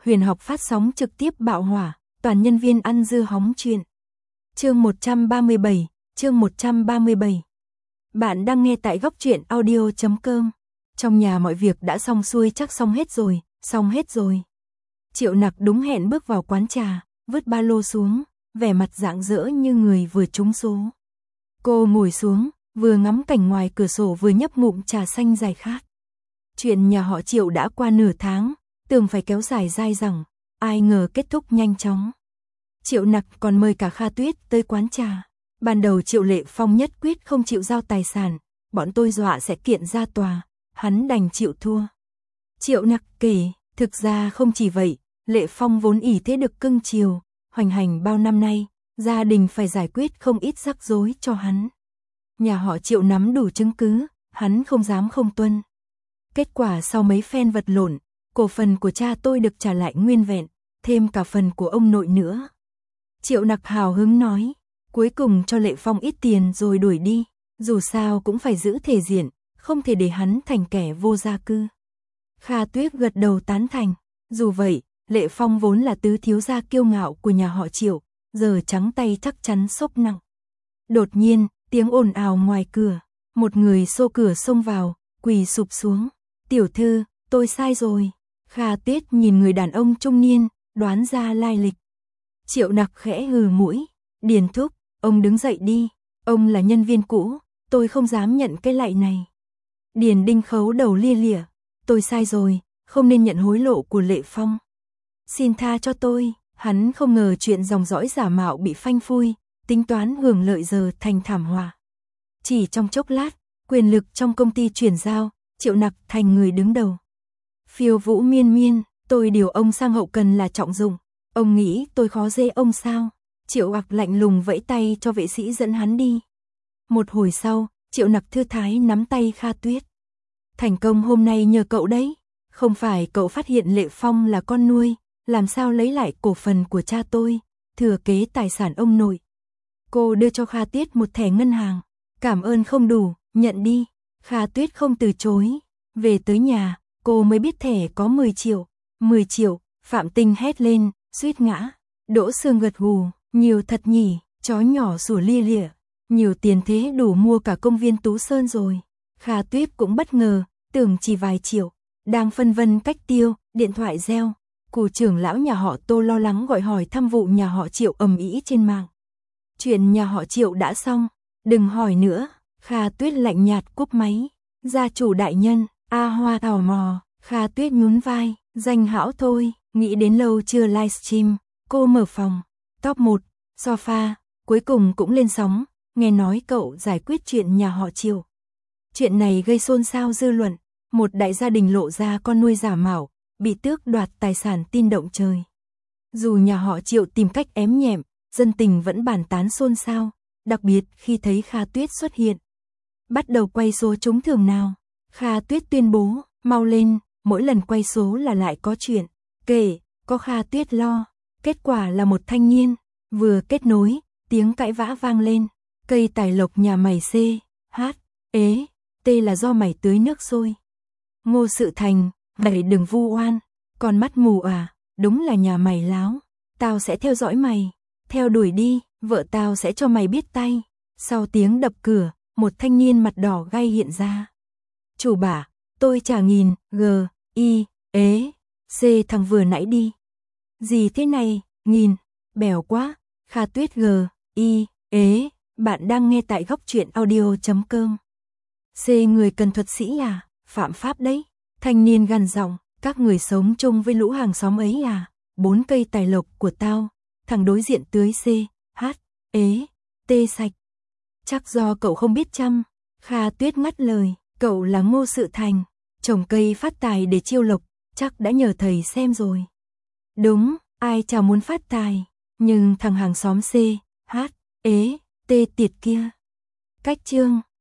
Huyền học phát sóng trực tiếp bạo hỏa, toàn nhân viên ăn dưa hóng chuyện. Chương 137, chương 137. Bạn đang nghe tại góc truyện audio.com. Trong nhà mọi việc đã xong xuôi, chắc xong hết rồi. Triệu Nặc đúng hẹn bước vào quán trà, vứt ba lô xuống, vẻ mặt rạng rỡ như người vừa trúng số. Cô ngồi xuống, vừa ngắm cảnh ngoài cửa sổ vừa nhấp ngụm trà xanh giải khát. Chuyện nhà họ Triệu đã qua nửa tháng, tưởng phải kéo dài dai dẳng, ai ngờ kết thúc nhanh chóng. Triệu Nặc còn mời cả Kha Tuyết tới quán trà. Ban đầu Triệu Lệ Phong nhất quyết không chịu giao tài sản, bọn tôi dọa sẽ kiện ra tòa, hắn đành chịu thua. Triệu Nặc kể, thực ra không chỉ vậy, Lệ Phong vốn ỷ thế được cưng chiều, hoành hành bao năm nay, gia đình phải giải quyết không ít rắc rối cho hắn. Nhà họ Triệu nắm đủ chứng cứ, hắn không dám không tuân. Kết quả sau mấy phen vật lộn, cổ phần của cha tôi được trả lại nguyên vẹn, thêm cả phần của ông nội nữa. Triệu Nặc hào hứng nói, cuối cùng cho Lệ Phong ít tiền rồi đuổi đi, dù sao cũng phải giữ thể diện, không thể để hắn thành kẻ vô gia cư. Kha Tuyết gật đầu tán thành, dù vậy, Lệ Phong vốn là tứ thiếu gia kiêu ngạo của nhà họ Triệu, giờ trắng tay chắc chắn sốc nặng. Đột nhiên, tiếng ồn ào ngoài cửa, một người xô cửa xông vào, quỳ sụp xuống. Tiểu thư, tôi sai rồi. Kha Tuyết nhìn người đàn ông trung niên, đoán ra lai lịch. Triệu Nặc khẽ hừ mũi, Điền thúc, ông đứng dậy đi, ông là nhân viên cũ, tôi không dám nhận cái lạy này. Điền Đinh khấu đầu lia lịa, tôi sai rồi, không nên nhận hối lộ của Lệ Phong. Xin tha cho tôi, hắn không ngờ chuyện dòng dõi giả mạo bị phanh phui, tính toán hưởng lợi giờ thành thảm họa. Chỉ trong chốc lát, quyền lực trong công ty chuyển giao, Triệu Nặc thành người đứng đầu. Phiêu Vũ miên miên, tôi điều ông sang hậu cần là trọng dụng, ông nghĩ tôi khó dễ ông sao? Triệu Nặc lạnh lùng vẫy tay cho vệ sĩ dẫn hắn đi. Một hồi sau, Triệu Nặc thư thái nắm tay Kha Tuyết. Thành công hôm nay nhờ cậu đấy, không phải cậu phát hiện Lệ Phong là con nuôi, làm sao lấy lại cổ phần của cha tôi, thừa kế tài sản ông nội. Cô đưa cho Kha Tuyết một thẻ ngân hàng, cảm ơn không đủ, nhận đi. Kha Tuyết không từ chối, về tới nhà, cô mới biết thẻ có 10 triệu. 10 triệu, Phạm Tinh hét lên, suýt ngã. Đỗ Sương gật gù, nhiều thật nhỉ, chó nhỏ sủa lia lịa, nhiều tiền thế đủ mua cả công viên Tú Sơn rồi. Kha Tuyết cũng bất ngờ, tưởng chỉ vài triệu, đang phân vân cách tiêu, điện thoại reo. Cụ trưởng lão nhà họ Tô lo lắng gọi hỏi thăm vụ nhà họ Triệu ầm ĩ trên mạng. Chuyện nhà họ Triệu đã xong, đừng hỏi nữa. Kha Tuyết lạnh nhạt cúp máy. Gia chủ đại nhân, A Hoa tò mò. Kha Tuyết nhún vai, danh hão thôi, nghĩ đến lâu chưa livestream. Cô mở phòng, top 1, sofa, cuối cùng cũng lên sóng, nghe nói cậu giải quyết chuyện nhà họ Triệu. Chuyện này gây xôn xao dư luận, một đại gia đình lộ ra con nuôi giả mạo, bị tước đoạt tài sản tin động trời. Dù nhà họ Triệu tìm cách ém nhẹm, dân tình vẫn bàn tán xôn xao, đặc biệt khi thấy Kha Tuyết xuất hiện. Bắt đầu quay số trúng thưởng nào? Kha Tuyết tuyên bố, mau lên, mỗi lần quay số là lại có chuyện. Kể, có Kha Tuyết lo, kết quả là một thanh niên, vừa kết nối, tiếng cãi vã vang lên. Cây tài lộc nhà mày C, H, ế, T là do mày tưới nước sôi. Ngô Sự Thành, mày đừng vu oan, con mắt mù à, đúng là nhà mày láo. Tao sẽ theo dõi mày, theo đuổi đi, vợ tao sẽ cho mày biết tay. Sau tiếng đập cửa, một thanh niên mặt đỏ gay hiện ra. Chủ bả, tôi trả nghìn, G, I, ế, C thằng vừa nãy đi. Gì thế này, nghìn, bèo quá. Kha Tuyết G, I, ế, bạn đang nghe tại góc truyện audio.com. C người cần thuật sĩ à, phạm pháp đấy. Thanh niên gằn giọng, các người sống chung với lũ hàng xóm ấy à, 4 cây tài lộc của tao, thằng đối diện tưới C, H, ế, T sạch. Chắc do cậu không biết chăm. Kha Tuyết ngắt lời, cậu là Ngô Sự Thành, trồng cây phát tài để chiêu lộc, chắc đã nhờ thầy xem rồi. Đúng, ai chả muốn phát tài, nhưng thằng hàng xóm C, H, ế, T tiệt kia. Cách chương